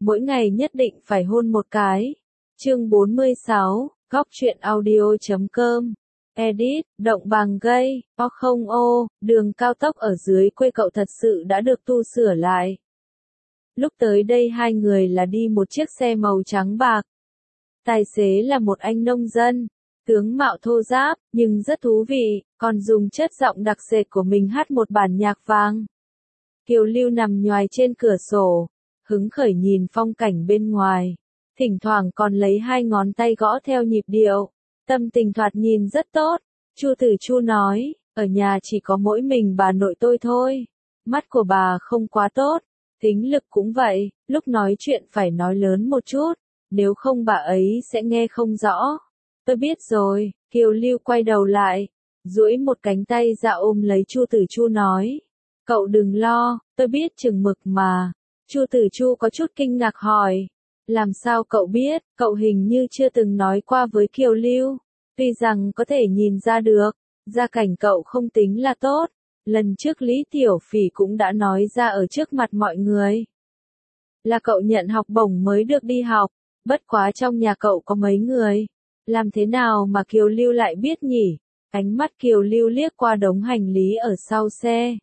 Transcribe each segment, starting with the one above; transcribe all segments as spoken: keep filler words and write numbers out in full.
mỗi ngày nhất định phải hôn một cái. Chương bốn mươi sáu, góc truyện audio chấm com. Edit, động bằng gây, o không ô, đường cao tốc ở dưới quê cậu thật sự đã được tu sửa lại. Lúc tới đây hai người là đi một chiếc xe màu trắng bạc. Tài xế là một anh nông dân, tướng mạo thô ráp, nhưng rất thú vị, còn dùng chất giọng đặc sệt của mình hát một bản nhạc vang. Kiều Lưu nằm nhoài trên cửa sổ, hứng khởi nhìn phong cảnh bên ngoài, thỉnh thoảng còn lấy hai ngón tay gõ theo nhịp điệu, tâm tình thoạt nhìn rất tốt. Chu Tử Chu nói, ở nhà chỉ có mỗi mình bà nội tôi thôi, mắt của bà không quá tốt, tính lực cũng vậy, lúc nói chuyện phải nói lớn một chút, nếu không bà ấy sẽ nghe không rõ. Tôi biết rồi, Kiều Lưu quay đầu lại, duỗi một cánh tay ra ôm lấy Chu Tử Chu nói, cậu đừng lo, tôi biết chừng mực mà. Chu Tử Chu có chút kinh ngạc hỏi, làm sao cậu biết, cậu hình như chưa từng nói qua với Kiều Lưu, tuy rằng có thể nhìn ra được, gia cảnh cậu không tính là tốt, lần trước Lý Tiểu Phỉ cũng đã nói ra ở trước mặt mọi người. Là cậu nhận học bổng mới được đi học, bất quá trong nhà cậu có mấy người, làm thế nào mà Kiều Lưu lại biết nhỉ? Ánh mắt Kiều Lưu liếc qua đống hành lý ở sau xe.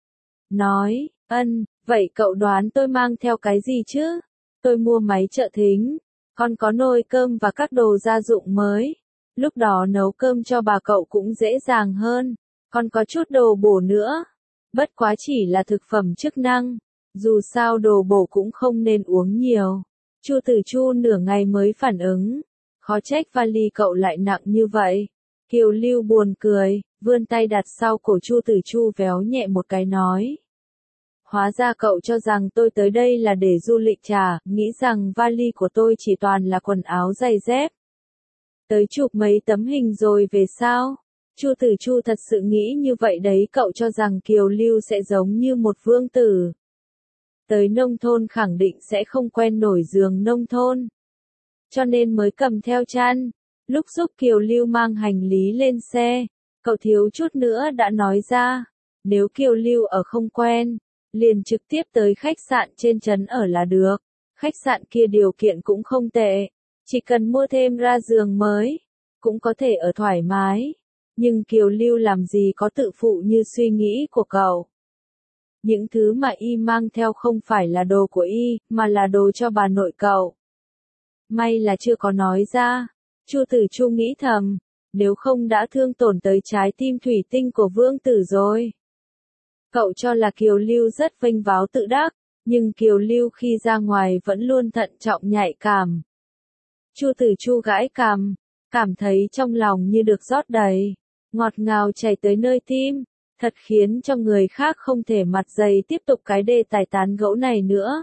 Nói, ân, vậy cậu đoán tôi mang theo cái gì chứ? Tôi mua máy trợ thính, còn có nồi cơm và các đồ gia dụng mới. Lúc đó nấu cơm cho bà cậu cũng dễ dàng hơn, còn có chút đồ bổ nữa. Bất quá chỉ là thực phẩm chức năng, dù sao đồ bổ cũng không nên uống nhiều. Chu Tử Chu nửa ngày mới phản ứng, khó trách vali cậu lại nặng như vậy. Kiều Lưu buồn cười, vươn tay đặt sau cổ Chu Tử Chu véo nhẹ một cái nói. Hóa ra cậu cho rằng tôi tới đây là để du lịch chả, nghĩ rằng vali của tôi chỉ toàn là quần áo giày dép. Tới chụp mấy tấm hình rồi về sao? Chu Tử Chu thật sự nghĩ như vậy đấy, cậu cho rằng Kiều Lưu sẽ giống như một vương tử. Tới nông thôn khẳng định sẽ không quen nổi giường nông thôn. Cho nên mới cầm theo chăn. Lúc giúp Kiều Lưu mang hành lý lên xe, cậu thiếu chút nữa đã nói ra, nếu Kiều Lưu ở không quen, liền trực tiếp tới khách sạn trên trấn ở là được. Khách sạn kia điều kiện cũng không tệ, chỉ cần mua thêm ra giường mới, cũng có thể ở thoải mái. Nhưng Kiều Lưu làm gì có tự phụ như suy nghĩ của cậu. Những thứ mà y mang theo không phải là đồ của y, mà là đồ cho bà nội cậu. May là chưa có nói ra. Chu Tử Chu nghĩ thầm, nếu không đã thương tổn tới trái tim thủy tinh của vương tử rồi. Cậu cho là Kiều Lưu rất vênh váo tự đắc, nhưng Kiều Lưu khi ra ngoài vẫn luôn thận trọng nhạy cảm. Chu Tử Chu gãi cằm, cảm thấy trong lòng như được rót đầy, ngọt ngào chảy tới nơi tim, thật khiến cho người khác không thể mặt dày tiếp tục cái đề tài tán gẫu này nữa.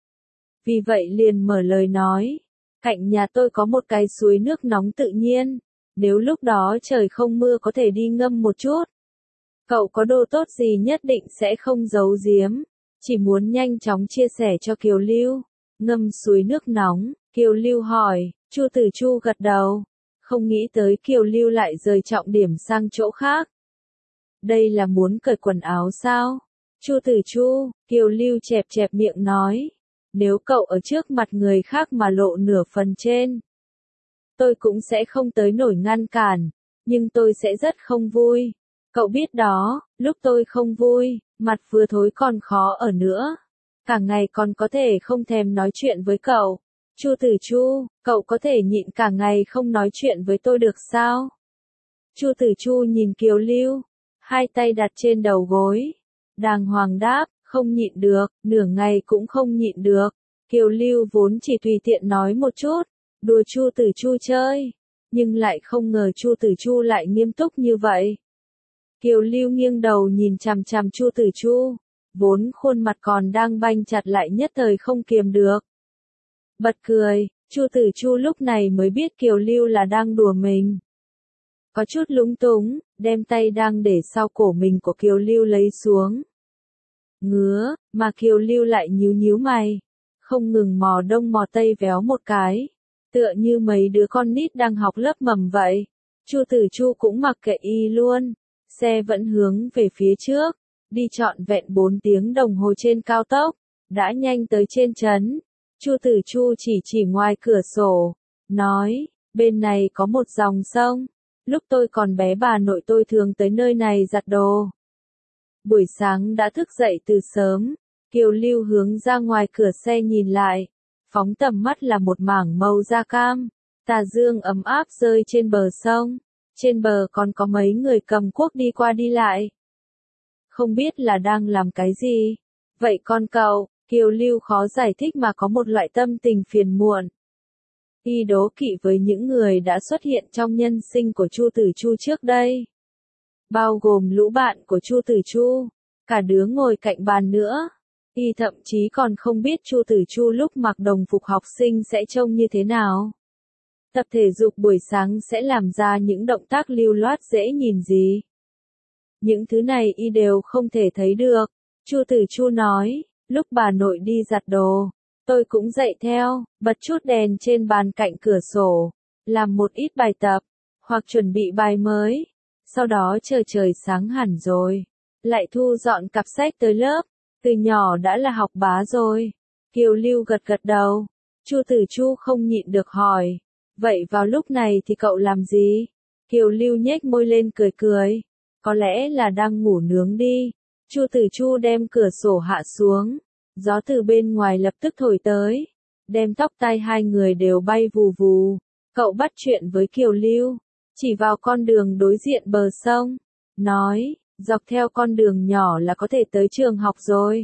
Vì vậy liền mở lời nói, cạnh nhà tôi có một cái suối nước nóng tự nhiên, nếu lúc đó trời không mưa có thể đi ngâm một chút. Cậu có đồ tốt gì nhất định sẽ không giấu giếm, chỉ muốn nhanh chóng chia sẻ cho Kiều Lưu. Ngâm suối nước nóng, Kiều Lưu hỏi, Chu Tử Chu gật đầu, không nghĩ tới Kiều Lưu lại rời trọng điểm sang chỗ khác. Đây là muốn cởi quần áo sao? Chu Tử Chu, Kiều Lưu chẹp chẹp miệng nói, nếu cậu ở trước mặt người khác mà lộ nửa phần trên, tôi cũng sẽ không tới nổi ngăn cản, nhưng tôi sẽ rất không vui. Cậu biết đó, lúc tôi không vui, mặt vừa thối còn khó ở nữa. Cả ngày còn có thể không thèm nói chuyện với cậu. Chu Tử Chu, cậu có thể nhịn cả ngày không nói chuyện với tôi được sao? Chu Tử Chu nhìn Kiều Lưu, hai tay đặt trên đầu gối. Đàng hoàng đáp, không nhịn được, nửa ngày cũng không nhịn được. Kiều Lưu vốn chỉ tùy tiện nói một chút, đùa Chu Tử Chu chơi, nhưng lại không ngờ Chu Tử Chu lại nghiêm túc như vậy. Kiều Lưu nghiêng đầu nhìn chằm chằm Chu Tử Chu, vốn khuôn mặt còn đang banh chặt lại nhất thời không kiềm được. Bật cười, Chu Tử Chu lúc này mới biết Kiều Lưu là đang đùa mình. Có chút lúng túng, đem tay đang để sau cổ mình của Kiều Lưu lấy xuống. Ngứa, mà Kiều Lưu lại nhíu nhíu mày, không ngừng mò đông mò tây véo một cái, tựa như mấy đứa con nít đang học lớp mầm vậy. Chu Tử Chu cũng mặc kệ y luôn, xe vẫn hướng về phía trước, đi trọn vẹn bốn tiếng đồng hồ trên cao tốc, đã nhanh tới trên trấn. Chu Tử Chu chỉ chỉ ngoài cửa sổ, nói, bên này có một dòng sông, lúc tôi còn bé bà nội tôi thường tới nơi này giặt đồ. Buổi sáng đã thức dậy từ sớm, Kiều Lưu hướng ra ngoài cửa xe nhìn lại, phóng tầm mắt là một mảng màu da cam, tà dương ấm áp rơi trên bờ sông, trên bờ còn có mấy người cầm cuốc đi qua đi lại. Không biết là đang làm cái gì. Vậy con cậu, Kiều Lưu khó giải thích mà có một loại tâm tình phiền muộn. Y đố kỵ với những người đã xuất hiện trong nhân sinh của Chu Tử Chu trước đây. Bao gồm lũ bạn của Chu Tử Chu, cả đứa ngồi cạnh bàn nữa. Y thậm chí còn không biết Chu Tử Chu lúc mặc đồng phục học sinh sẽ trông như thế nào. Tập thể dục buổi sáng sẽ làm ra những động tác lưu loát dễ nhìn gì. Những thứ này y đều không thể thấy được. Chu Tử Chu nói, lúc bà nội đi giặt đồ, tôi cũng dậy theo, bật chút đèn trên bàn cạnh cửa sổ, làm một ít bài tập, hoặc chuẩn bị bài mới. Sau đó chờ trời sáng hẳn rồi, lại thu dọn cặp sách tới lớp, từ nhỏ đã là học bá rồi. Kiều Lưu gật gật đầu, Chu Tử Chu không nhịn được hỏi, vậy vào lúc này thì cậu làm gì? Kiều Lưu nhếch môi lên cười cười, có lẽ là đang ngủ nướng đi. Chu Tử Chu đem cửa sổ hạ xuống, gió từ bên ngoài lập tức thổi tới, đem tóc tai hai người đều bay vù vù. Cậu bắt chuyện với Kiều Lưu, chỉ vào con đường đối diện bờ sông, nói, dọc theo con đường nhỏ là có thể tới trường học rồi.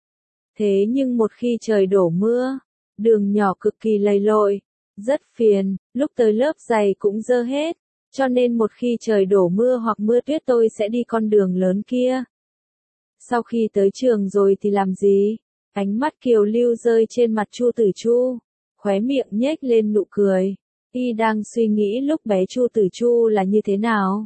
Thế nhưng một khi trời đổ mưa, đường nhỏ cực kỳ lầy lội, rất phiền, lúc tới lớp giày cũng dơ hết, cho nên một khi trời đổ mưa hoặc mưa tuyết tôi sẽ đi con đường lớn kia. Sau khi tới trường rồi thì làm gì? Ánh mắt Kiều Lưu rơi trên mặt Chu Tử Chu, khóe miệng nhếch lên nụ cười. Y đang suy nghĩ lúc bé Chu Tử Chu là như thế nào.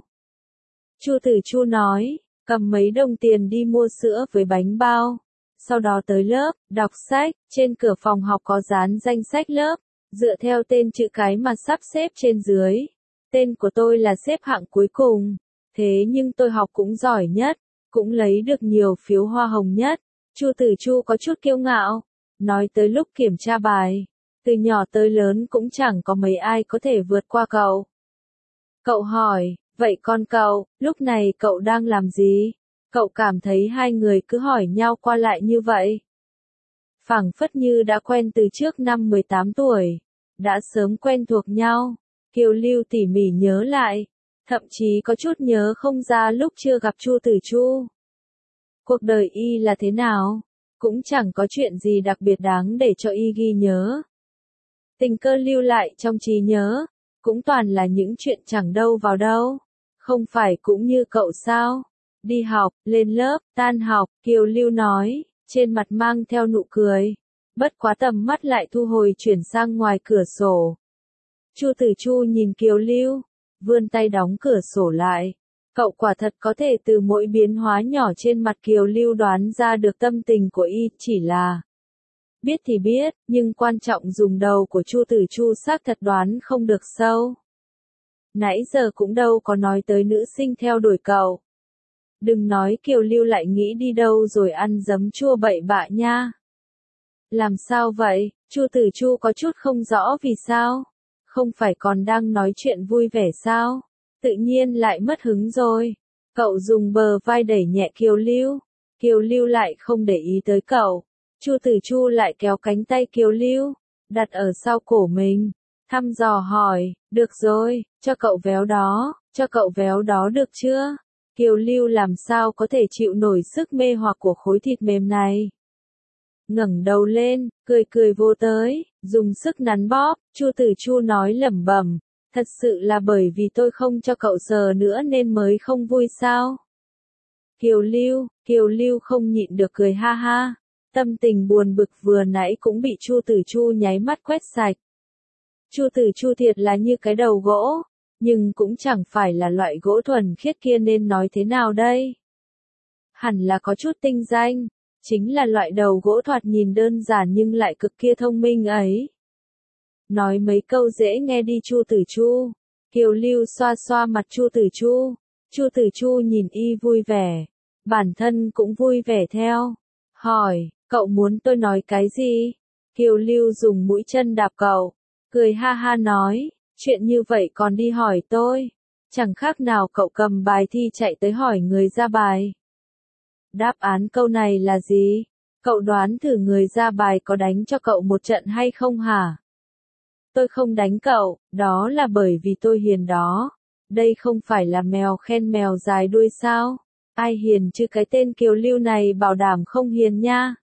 Chu Tử Chu nói, cầm mấy đồng tiền đi mua sữa với bánh bao. Sau đó tới lớp, đọc sách, trên cửa phòng học có dán danh sách lớp, dựa theo tên chữ cái mà sắp xếp trên dưới. Tên của tôi là xếp hạng cuối cùng, thế nhưng tôi học cũng giỏi nhất, cũng lấy được nhiều phiếu hoa hồng nhất. Chu Tử Chu có chút kiêu ngạo, nói tới lúc kiểm tra bài, từ nhỏ tới lớn cũng chẳng có mấy ai có thể vượt qua cậu. Cậu hỏi, vậy con cậu, lúc này cậu đang làm gì? Cậu cảm thấy hai người cứ hỏi nhau qua lại như vậy. Phảng phất như đã quen từ trước năm mười tám tuổi, đã sớm quen thuộc nhau. Kiều Lưu tỉ mỉ nhớ lại, thậm chí có chút nhớ không ra lúc chưa gặp Chu Tử Chu. Cuộc đời y là thế nào? Cũng chẳng có chuyện gì đặc biệt đáng để cho y ghi nhớ. Tình cờ lưu lại trong trí nhớ, cũng toàn là những chuyện chẳng đâu vào đâu. Không phải cũng như cậu sao? Đi học, lên lớp, tan học, Kiều Lưu nói, trên mặt mang theo nụ cười. Bất quá tầm mắt lại thu hồi chuyển sang ngoài cửa sổ. Chu Tử Chu nhìn Kiều Lưu, vươn tay đóng cửa sổ lại. Cậu quả thật có thể từ mỗi biến hóa nhỏ trên mặt Kiều Lưu đoán ra được tâm tình của y, chỉ là biết thì biết, nhưng quan trọng dùng đầu của Chu Tử Chu xác thật đoán không được sâu. Nãy giờ cũng đâu có nói tới nữ sinh theo đuổi cậu. Đừng nói Kiều Lưu lại nghĩ đi đâu rồi ăn giấm chua bậy bạ nha. Làm sao vậy? Chu Tử Chu có chút không rõ vì sao. Không phải còn đang nói chuyện vui vẻ sao? Tự nhiên lại mất hứng rồi. Cậu dùng bờ vai đẩy nhẹ Kiều Lưu. Kiều Lưu lại không để ý tới cậu. Chu Tử Chu lại kéo cánh tay Kiều Lưu, đặt ở sau cổ mình. Thăm dò hỏi, được rồi, cho cậu véo đó, cho cậu véo đó được chưa? Kiều Lưu làm sao có thể chịu nổi sức mê hoặc của khối thịt mềm này. Ngẩng đầu lên, cười cười vô tới, dùng sức nắn bóp. Chu Tử Chu nói lẩm bẩm, thật sự là bởi vì tôi không cho cậu sờ nữa nên mới không vui sao? Kiều Lưu, Kiều Lưu không nhịn được cười ha ha. Tâm tình buồn bực vừa nãy cũng bị Chu Tử Chu nháy mắt quét sạch. Chu Tử Chu thiệt là như cái đầu gỗ, nhưng cũng chẳng phải là loại gỗ thuần khiết kia nên nói thế nào đây? Hẳn là có chút tinh danh, chính là loại đầu gỗ thoạt nhìn đơn giản nhưng lại cực kia thông minh ấy. Nói mấy câu dễ nghe đi Chu Tử Chu. Kiều Lưu xoa xoa mặt Chu Tử Chu. Chu Tử Chu nhìn y vui vẻ, bản thân cũng vui vẻ theo. Hỏi, cậu muốn tôi nói cái gì? Kiều Lưu dùng mũi chân đạp cậu, cười ha ha nói, chuyện như vậy còn đi hỏi tôi, chẳng khác nào cậu cầm bài thi chạy tới hỏi người ra bài. Đáp án câu này là gì? Cậu đoán thử người ra bài có đánh cho cậu một trận hay không hả? Tôi không đánh cậu, đó là bởi vì tôi hiền đó. Đây không phải là mèo khen mèo dài đuôi sao? Ai hiền chứ cái tên Kiều Lưu này bảo đảm không hiền nha.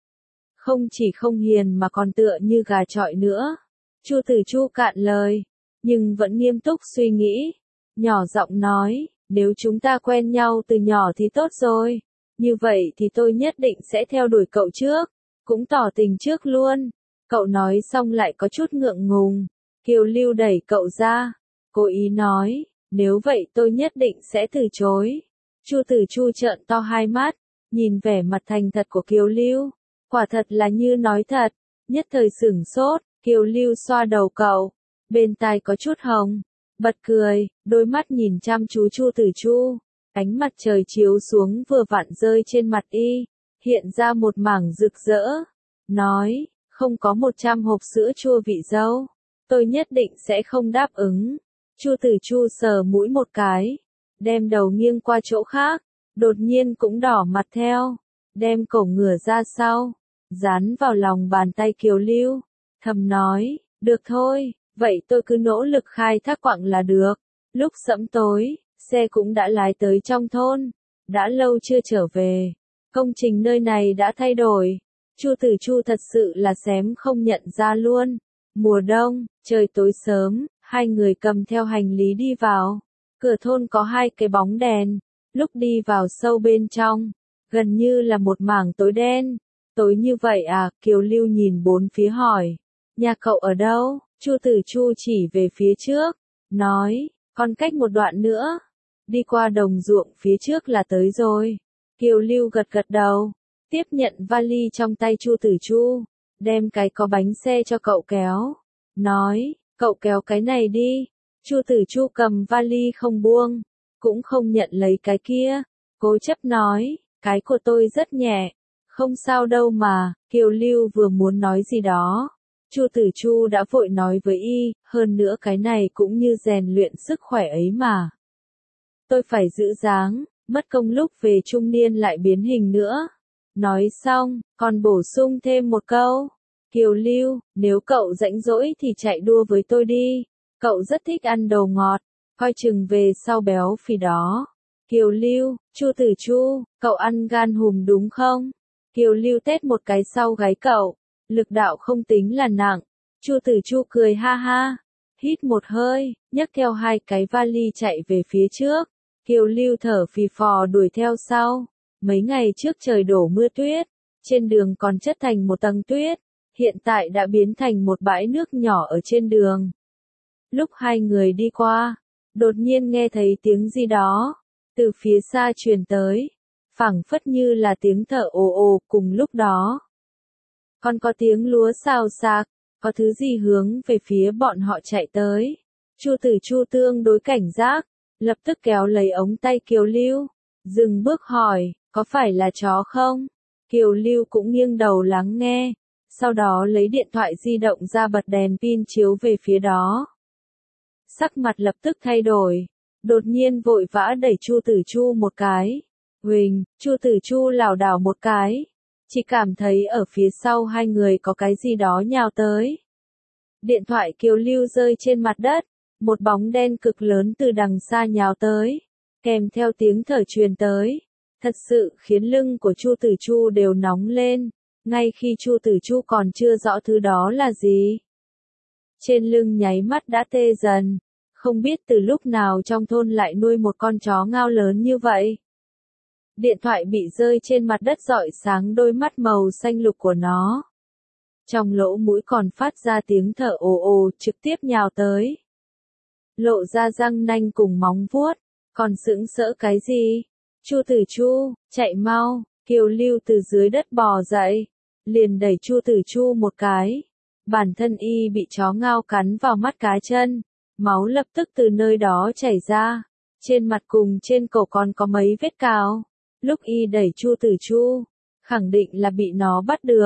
Không chỉ không hiền mà còn tựa như gà chọi nữa. Chu Tử Chu cạn lời, nhưng vẫn nghiêm túc suy nghĩ. Nhỏ giọng nói, nếu chúng ta quen nhau từ nhỏ thì tốt rồi. Như vậy thì tôi nhất định sẽ theo đuổi cậu trước, cũng tỏ tình trước luôn. Cậu nói xong lại có chút ngượng ngùng. Kiều Lưu đẩy cậu ra, cố ý nói, nếu vậy tôi nhất định sẽ từ chối. Chu Tử Chu trợn to hai mắt, nhìn vẻ mặt thành thật của Kiều Lưu, quả thật là như nói thật. Nhất thời sửng sốt, Kiều Lưu xoa đầu cậu, bên tai có chút hồng, bật cười, đôi mắt nhìn chăm chú Chu Tử Chu. Ánh mặt trời chiếu xuống vừa vặn rơi trên mặt y, hiện ra một mảng rực rỡ. Nói, không có một trăm hộp sữa chua vị dâu, tôi nhất định sẽ không đáp ứng. Chu Tử Chu sờ mũi một cái, đem đầu nghiêng qua chỗ khác, đột nhiên cũng đỏ mặt theo, đem cổ ngửa ra sau, dán vào lòng bàn tay Kiều Lưu, thầm nói, được thôi, vậy tôi cứ nỗ lực khai thác quặng là được. Lúc sẫm tối, xe cũng đã lái tới trong thôn, đã lâu chưa trở về, công trình nơi này đã thay đổi. Chu Tử Chu thật sự là xém không nhận ra luôn. Mùa đông, trời tối sớm, hai người cầm theo hành lý đi vào. Cửa thôn có hai cái bóng đèn, lúc đi vào sâu bên trong, gần như là một mảng tối đen. Tối như vậy à? Kiều Lưu nhìn bốn phía hỏi, nhà cậu ở đâu? Chu Tử Chu chỉ về phía trước, nói, còn cách một đoạn nữa, đi qua đồng ruộng phía trước là tới rồi. Kiều Lưu gật gật đầu, tiếp nhận vali trong tay Chu Tử Chu, đem cái có bánh xe cho cậu kéo, nói, cậu kéo cái này đi. Chu Tử Chu cầm vali không buông, cũng không nhận lấy cái kia, cố chấp nói, cái của tôi rất nhẹ, không sao đâu mà. Kiều Lưu vừa muốn nói gì đó, Chu Tử Chu đã vội nói với y, hơn nữa cái này cũng như rèn luyện sức khỏe ấy mà. Tôi phải giữ dáng, mất công lúc về trung niên lại biến hình nữa. Nói xong, còn bổ sung thêm một câu, Kiều Lưu, nếu cậu rãnh rỗi thì chạy đua với tôi đi, cậu rất thích ăn đồ ngọt, coi chừng về sau béo phì đó. Kiều Lưu, Chu Tử Chu, cậu ăn gan hùm đúng không? Kiều Lưu tết một cái sau gáy cậu, lực đạo không tính là nặng. Chu Tử Chu cười ha ha, hít một hơi, nhấc theo hai cái vali chạy về phía trước. Kiều Lưu thở phì phò đuổi theo sau. Mấy ngày trước trời đổ mưa tuyết, trên đường còn chất thành một tầng tuyết, hiện tại đã biến thành một bãi nước nhỏ ở trên đường. Lúc hai người đi qua, đột nhiên nghe thấy tiếng gì đó, từ phía xa truyền tới, phảng phất như là tiếng thở ồ ồ. Cùng lúc đó, còn có tiếng lúa xào xạc, có thứ gì hướng về phía bọn họ chạy tới. Chu Tử Chu tương đối cảnh giác, lập tức kéo lấy ống tay Kiều Lưu, dừng bước hỏi, có phải là chó không? Kiều Lưu cũng nghiêng đầu lắng nghe, sau đó lấy điện thoại di động ra bật đèn pin chiếu về phía đó. Sắc mặt lập tức thay đổi, đột nhiên vội vã đẩy Chu Tử Chu một cái. Huỳnh, Chu Tử Chu lảo đảo một cái, chỉ cảm thấy ở phía sau hai người có cái gì đó nhào tới. Điện thoại Kiều Lưu rơi trên mặt đất, một bóng đen cực lớn từ đằng xa nhào tới, kèm theo tiếng thở truyền tới. Thật sự khiến lưng của Chu Tử Chu đều nóng lên, ngay khi Chu Tử Chu còn chưa rõ thứ đó là gì. Trên lưng nháy mắt đã tê dần, không biết từ lúc nào trong thôn lại nuôi một con chó ngao lớn như vậy. Điện thoại bị rơi trên mặt đất rọi sáng đôi mắt màu xanh lục của nó. Trong lỗ mũi còn phát ra tiếng thở ồ ồ, trực tiếp nhào tới. Lộ ra răng nanh cùng móng vuốt, còn sững sỡ cái gì? Chu Tử Chu, chạy mau. Kiều Lưu từ dưới đất bò dậy, liền đẩy Chu Tử Chu một cái. Bản thân y bị chó ngao cắn vào mắt cá chân, máu lập tức từ nơi đó chảy ra, trên mặt cùng trên cổ còn có mấy vết cào. Lúc y đẩy Chu Tử Chu, khẳng định là bị nó bắt được.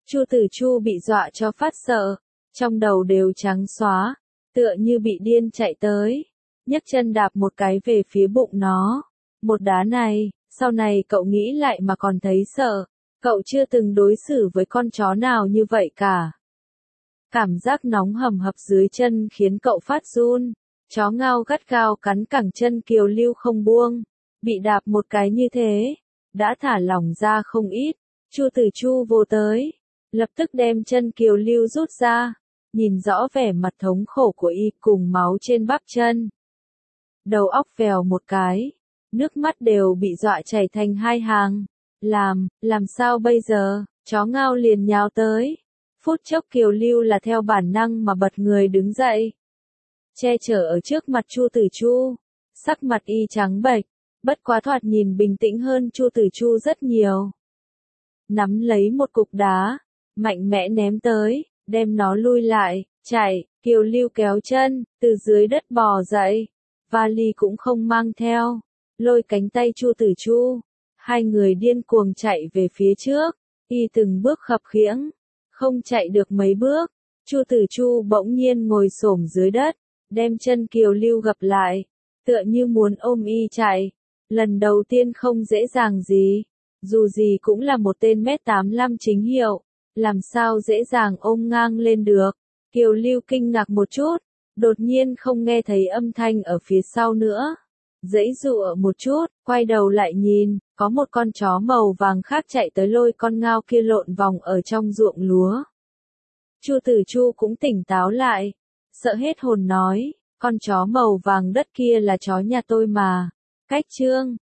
Chu Tử Chu bị dọa cho phát sợ, trong đầu đều trắng xóa, tựa như bị điên chạy tới, nhấc chân đạp một cái về phía bụng nó. Một đá này, sau này cậu nghĩ lại mà còn thấy sợ, cậu chưa từng đối xử với con chó nào như vậy cả. Cảm giác nóng hầm hập dưới chân khiến cậu phát run, chó ngao gắt gao cắn cẳng chân Kiều Lưu không buông, bị đạp một cái như thế, đã thả lỏng ra không ít. Chu Tử Chu vô tới, lập tức đem chân Kiều Lưu rút ra, nhìn rõ vẻ mặt thống khổ của y cùng máu trên bắp chân. Đầu óc vèo một cái, nước mắt đều bị dọa chảy thành hai hàng. Làm, làm sao bây giờ? Chó ngao liền nhào tới. Phút chốc Kiều Lưu là theo bản năng mà bật người đứng dậy, che chở ở trước mặt Chu Tử Chu. Sắc mặt y trắng bệch, bất quá thoạt nhìn bình tĩnh hơn Chu Tử Chu rất nhiều. Nắm lấy một cục đá, mạnh mẽ ném tới, đem nó lui lại, chạy. Kiều Lưu kéo chân, từ dưới đất bò dậy, vali cũng không mang theo, lôi cánh tay Chu Tử Chu. Hai người điên cuồng chạy về phía trước, y từng bước khập khiễng, không chạy được mấy bước, Chu Tử Chu bỗng nhiên ngồi xổm dưới đất, đem chân Kiều Lưu gập lại, tựa như muốn ôm y chạy. Lần đầu tiên không dễ dàng gì, dù gì cũng là một tên mét tám lăm chính hiệu, làm sao dễ dàng ôm ngang lên được. Kiều Lưu kinh ngạc một chút, đột nhiên không nghe thấy âm thanh ở phía sau nữa. Giãy giụa một chút, quay đầu lại nhìn, có một con chó màu vàng khác chạy tới lôi con ngao kia lộn vòng ở trong ruộng lúa. Chu Tử Chu cũng tỉnh táo lại, sợ hết hồn nói, con chó màu vàng đất kia là chó nhà tôi mà. Cách Trương,